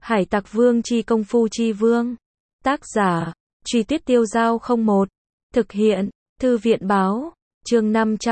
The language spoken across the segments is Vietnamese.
Hải Tặc Vương chi công phu chi vương. Tác giả, Truy Tuyết Tiêu Giao 01. Thực hiện, Thư viện Báo. Chương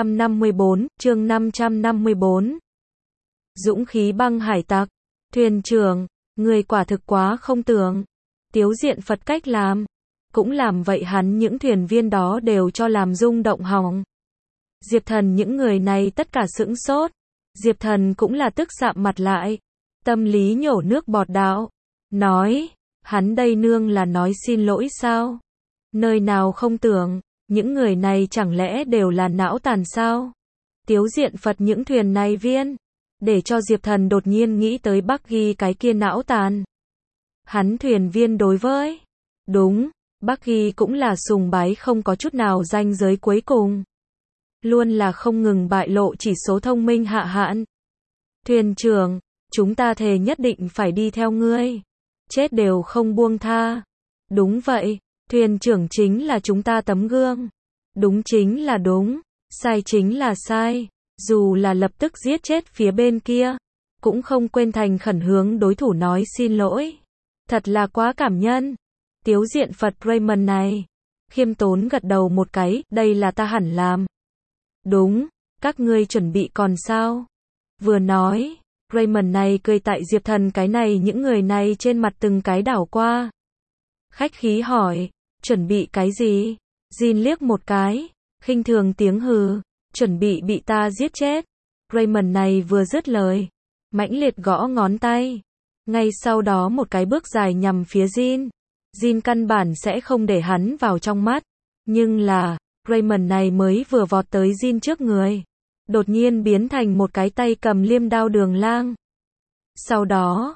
554. Dũng khí băng hải tặc. Thuyền trưởng, người quả thực quá không tưởng. Tiếu Diện Phật cách làm. Cũng làm vậy hắn những thuyền viên đó đều cho làm rung động họng. Diệp Thần những người này tất cả sững sốt. Diệp Thần cũng là tức sạm mặt lại. Tâm lý nhổ nước bọt đạo. Nói, hắn đây nương là nói xin lỗi sao? Nơi nào không tưởng, những người này chẳng lẽ đều là não tàn sao? Tiếu Diện Phật những thuyền này viên. Để cho Diệp Thần đột nhiên nghĩ tới Bắc Ghi cái kia não tàn. Hắn thuyền viên đối với. Đúng, Bắc Ghi cũng là sùng bái không có chút nào ranh giới cuối cùng. Luôn là không ngừng bại lộ chỉ số thông minh hạ hạn. Thuyền trưởng, chúng ta thề nhất định phải đi theo ngươi. Chết đều không buông tha. Đúng vậy, thuyền trưởng chính là chúng ta tấm gương. Đúng chính là đúng, sai chính là sai. Dù là lập tức giết chết phía bên kia, cũng không quên thành khẩn hướng đối thủ nói xin lỗi. Thật là quá cảm nhân. Tiếu Diện Phật Raymond này, khiêm tốn gật đầu một cái, đây là ta hẳn làm. Đúng, các ngươi chuẩn bị còn sao? Vừa nói, Raymond này cười tại Diệp Thần cái này những người này trên mặt từng cái đảo qua. Khách khí hỏi, chuẩn bị cái gì? Jin liếc một cái, khinh thường tiếng hừ, chuẩn bị ta giết chết. Raymond này vừa dứt lời, mãnh liệt gõ ngón tay. Ngay sau đó một cái bước dài nhằm phía Jin. Jin căn bản sẽ không để hắn vào trong mắt. Nhưng là, Raymond này mới vừa vọt tới Jin trước người. Đột nhiên biến thành một cái tay cầm liêm đao đường lang. Sau đó,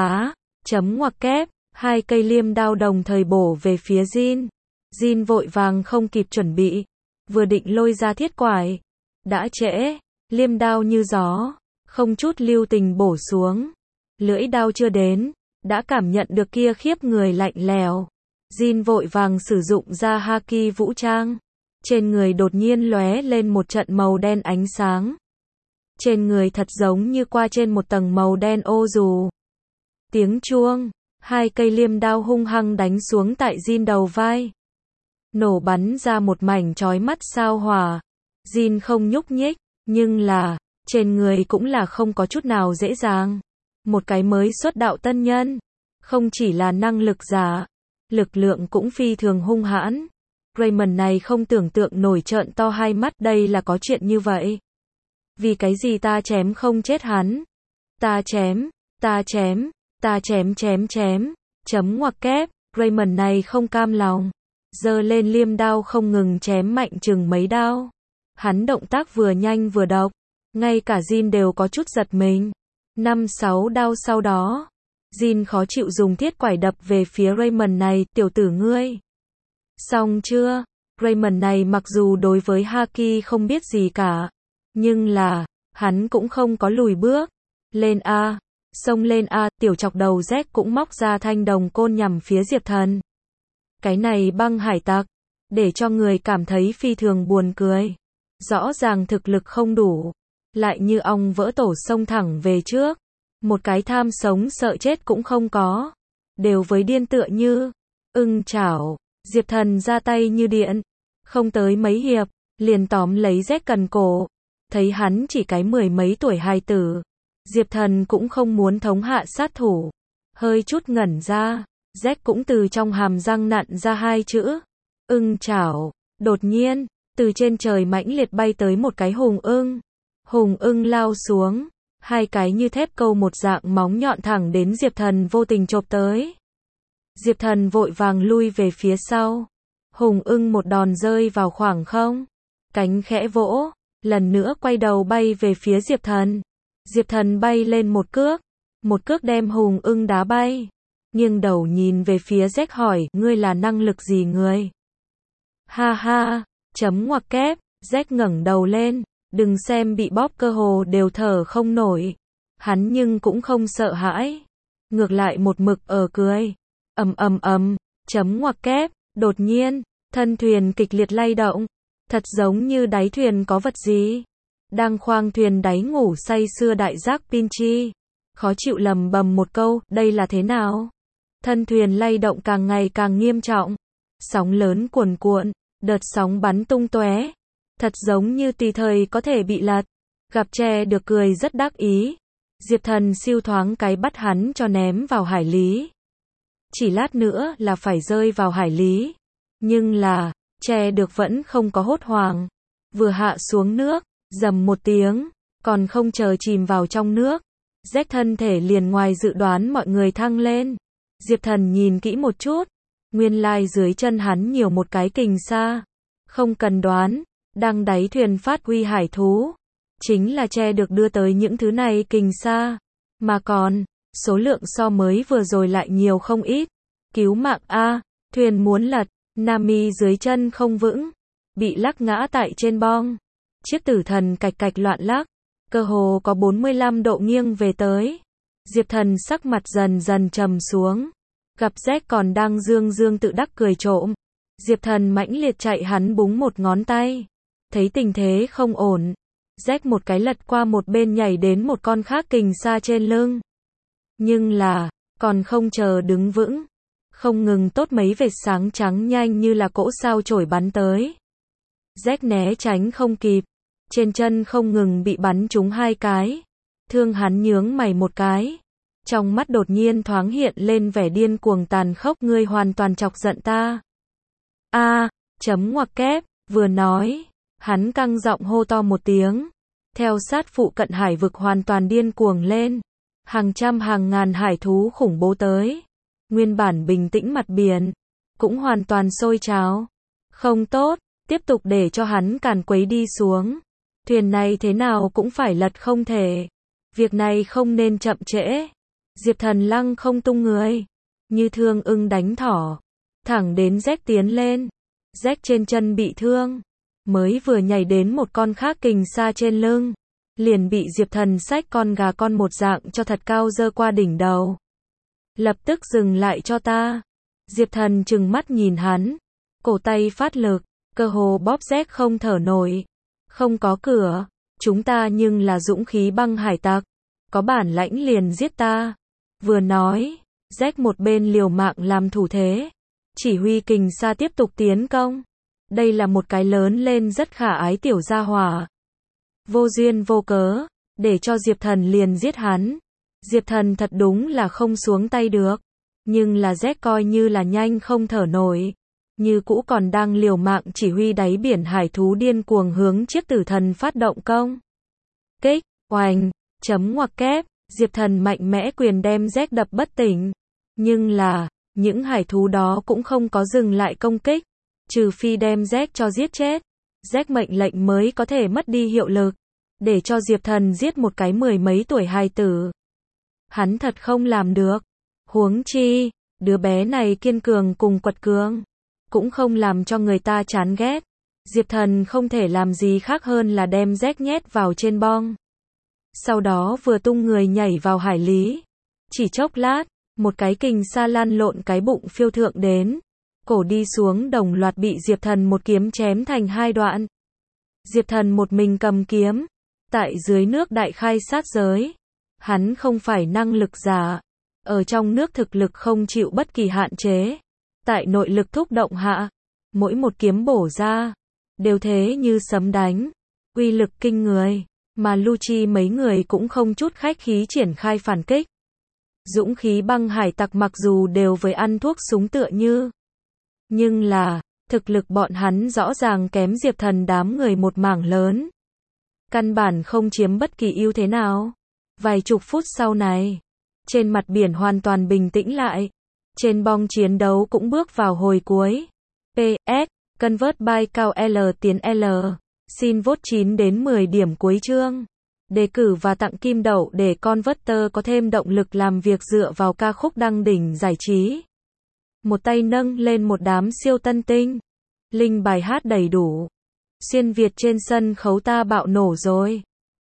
chấm ngoặc kép, hai cây liêm đao đồng thời bổ về phía Jin. Jin vội vàng không kịp chuẩn bị. Vừa định lôi ra thiết quải. Đã trễ, liêm đao như gió, không chút lưu tình bổ xuống. Lưỡi đao chưa đến, đã cảm nhận được kia khiếp người lạnh lẽo. Jin vội vàng sử dụng ra haki vũ trang. Trên người đột nhiên lóe lên một trận màu đen ánh sáng. Trên người thật giống như qua trên một tầng màu đen ô dù. Tiếng chuông, hai cây liêm đao hung hăng đánh xuống tại Jin đầu vai. Nổ bắn ra một mảnh chói mắt sao hỏa. Jin không nhúc nhích, nhưng là, trên người cũng là không có chút nào dễ dàng. Một cái mới xuất đạo tân nhân. Không chỉ là năng lực giả, lực lượng cũng phi thường hung hãn. Raymond này không tưởng tượng nổi trợn to hai mắt, đây là có chuyện như vậy. Vì cái gì ta chém không chết hắn? Ta chém, chấm ngoặc kép, Raymond này không cam lòng. Giơ lên liêm đao không ngừng chém mạnh chừng mấy đao. Hắn động tác vừa nhanh vừa độc. Ngay cả Jin đều có chút giật mình. 5-6 đao sau đó, Jin khó chịu dùng thiết quải đập về phía Raymond này, tiểu tử ngươi. Xong chưa? Raymond này mặc dù đối với haki không biết gì cả, nhưng là, hắn cũng không có lùi bước. Lên A, xông lên A, tiểu chọc đầu Jack cũng móc ra thanh đồng côn nhằm phía Diệp Thần. Cái này băng hải tặc, để cho người cảm thấy phi thường buồn cười. Rõ ràng thực lực không đủ, lại như ong vỡ tổ xông thẳng về trước. Một cái tham sống sợ chết cũng không có. Đều với điên tựa như ưng chảo. Diệp Thần ra tay như điện. Không tới mấy hiệp, liền tóm lấy Jack cần cổ. Thấy hắn chỉ cái mười mấy tuổi hài tử. Diệp Thần cũng không muốn thống hạ sát thủ. Hơi chút ngẩn ra, Jack cũng từ trong hàm răng nặn ra hai chữ. Ưng chảo. Đột nhiên, từ trên trời mãnh liệt bay tới một cái hùng ưng. Hùng ưng lao xuống. Hai cái như thép câu một dạng móng nhọn thẳng đến Diệp Thần vô tình chộp tới. Diệp Thần vội vàng lui về phía sau. Hùng ưng một đòn rơi vào khoảng không. Cánh khẽ vỗ, lần nữa quay đầu bay về phía Diệp Thần. Diệp Thần bay lên một cước đem hùng ưng đá bay. Nghiêng đầu nhìn về phía Jack hỏi, ngươi là năng lực gì người? Ha ha, chấm ngoặc kép, Jack ngẩng đầu lên. Đừng xem bị bóp cơ hồ đều thở không nổi. Hắn nhưng cũng không sợ hãi. Ngược lại một mực ở cười. Chấm ngoặc kép. Đột nhiên, thân thuyền kịch liệt lay động. Thật giống như đáy thuyền có vật gì. Đang khoang thuyền đáy ngủ say sưa đại giác Pinchi. khó chịu lầm bầm một câu, đây là thế nào? Thân thuyền lay động càng ngày càng nghiêm trọng. Sóng lớn cuồn cuộn, đợt sóng bắn tung tóe, thật giống như tùy thời có thể bị lật. Gặp Tre được cười rất đắc ý. Diệp Thần siêu thoáng cái bắt hắn cho ném vào hải lý. Chỉ lát nữa là phải rơi vào hải lý. Nhưng là, Tre được vẫn không có hốt hoảng. Vừa hạ xuống nước, rầm một tiếng, còn không chờ chìm vào trong nước. Jack thân thể liền ngoài dự đoán mọi người thăng lên. Diệp Thần nhìn kỹ một chút. Nguyên lai dưới chân hắn nhiều một cái kình sa. Không cần đoán, đang đáy thuyền phát huy hải thú. Chính là Tre được đưa tới những thứ này kình sa. Mà còn, số lượng so mới vừa rồi lại nhiều không ít. Cứu mạng A, thuyền muốn lật, Nami dưới chân không vững. Bị lắc ngã tại trên bong. Chiếc tử thần cạch cạch loạn lắc. Cơ hồ có 45 độ nghiêng về tới. Diệp Thần sắc mặt dần dần trầm xuống. Gặp Jack còn đang dương dương tự đắc cười trộm. Diệp Thần mãnh liệt chạy hắn búng một ngón tay. Thấy tình thế không ổn. Jack một cái lật qua một bên nhảy đến một con khác kình sa trên lưng. Nhưng là, còn không chờ đứng vững. Không ngừng tốt mấy vệt sáng trắng nhanh như là cỗ sao chổi bắn tới. Jack né tránh không kịp. Trên chân không ngừng bị bắn trúng 2 cái. Thương hắn nhướng mày một cái. Trong mắt đột nhiên thoáng hiện lên vẻ điên cuồng tàn khốc, ngươi hoàn toàn chọc giận ta. Chấm ngoặc kép, vừa nói, hắn căng giọng hô to một tiếng. Theo sát phụ cận hải vực hoàn toàn điên cuồng lên. Hàng trăm hàng ngàn hải thú khủng bố tới. Nguyên bản bình tĩnh mặt biển, cũng hoàn toàn sôi trào. Không tốt, tiếp tục để cho hắn càn quấy đi xuống. Thuyền này thế nào cũng phải lật không thể. Việc này không nên chậm trễ. Diệp Thần lăng không tung người. Như thương ưng đánh thỏ. Thẳng đến Jack tiến lên. Jack trên chân bị thương. Mới vừa nhảy đến một con khác kình sa trên lưng. Liền bị Diệp Thần xách con gà con một dạng cho thật cao giơ qua đỉnh đầu. Lập tức dừng lại cho ta. Diệp Thần trừng mắt nhìn hắn. Cổ tay phát lực. Cơ hồ bóp Jack không thở nổi. Không có cửa. Chúng ta nhưng là dũng khí băng hải tặc. Có bản lãnh liền giết ta. Vừa nói, Jack một bên liều mạng làm thủ thế. Chỉ huy kình sa tiếp tục tiến công. Đây là một cái lớn lên rất khả ái tiểu gia hỏa. Vô duyên vô cớ, để cho Diệp Thần liền giết hắn. Diệp Thần thật đúng là không xuống tay được. Nhưng là Jack coi như là nhanh không thở nổi. Như cũ còn đang liều mạng chỉ huy đáy biển hải thú điên cuồng hướng chiếc tử thần phát động công. Kích, oành, chấm ngoặc kép, Diệp Thần mạnh mẽ quyền đem Jack đập bất tỉnh. Nhưng là, những hải thú đó cũng không có dừng lại công kích. Trừ phi đem Jack cho giết chết. Jack mệnh lệnh mới có thể mất đi hiệu lực. Để cho Diệp Thần giết một cái 10 mấy tuổi hài tử. Hắn thật không làm được. Huống chi, đứa bé này kiên cường cùng quật cường. Cũng không làm cho người ta chán ghét. Diệp Thần không thể làm gì khác hơn là đem Jack nhét vào trên bong. Sau đó vừa tung người nhảy vào hải lý. Chỉ chốc lát, một cái kình sa lăn lộn cái bụng phiêu thượng đến. Cổ đi xuống đồng loạt bị Diệp Thần một kiếm chém thành 2 đoạn. Diệp Thần một mình cầm kiếm. Tại dưới nước đại khai sát giới. Hắn không phải năng lực giả. Ở trong nước thực lực không chịu bất kỳ hạn chế. Tại nội lực thúc động hạ. Mỗi một kiếm bổ ra. Đều thế như sấm đánh. Uy lực kinh người. Mà Lucci mấy người cũng không chút khách khí triển khai phản kích. Dũng khí băng hải tặc mặc dù đều với ăn thuốc súng tựa như. Nhưng là, thực lực bọn hắn rõ ràng kém Diệp Thần đám người một mảng lớn. Căn bản không chiếm bất kỳ ưu thế nào. Vài chục phút sau này, trên mặt biển hoàn toàn bình tĩnh lại. Trên bong chiến đấu cũng bước vào hồi cuối. PS, Convert by cao L tiến L. Xin vote 9 đến 10 điểm cuối chương. Đề cử và tặng kim đậu để Converter có thêm động lực làm việc dựa vào ca khúc đăng đỉnh giải trí. Một tay nâng lên một đám siêu tân tinh. Link bài hát đầy đủ. Xuyên Việt trên sân khấu ta bạo nổ rồi.